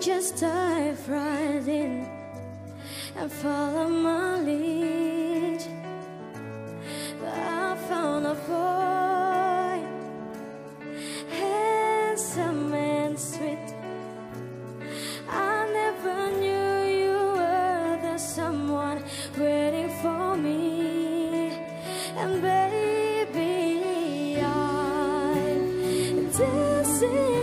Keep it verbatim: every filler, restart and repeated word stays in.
just dive right in and follow my lead. I found a boy, handsome and sweet. I never knew you were the someone waiting for me. And baby, I'm dancing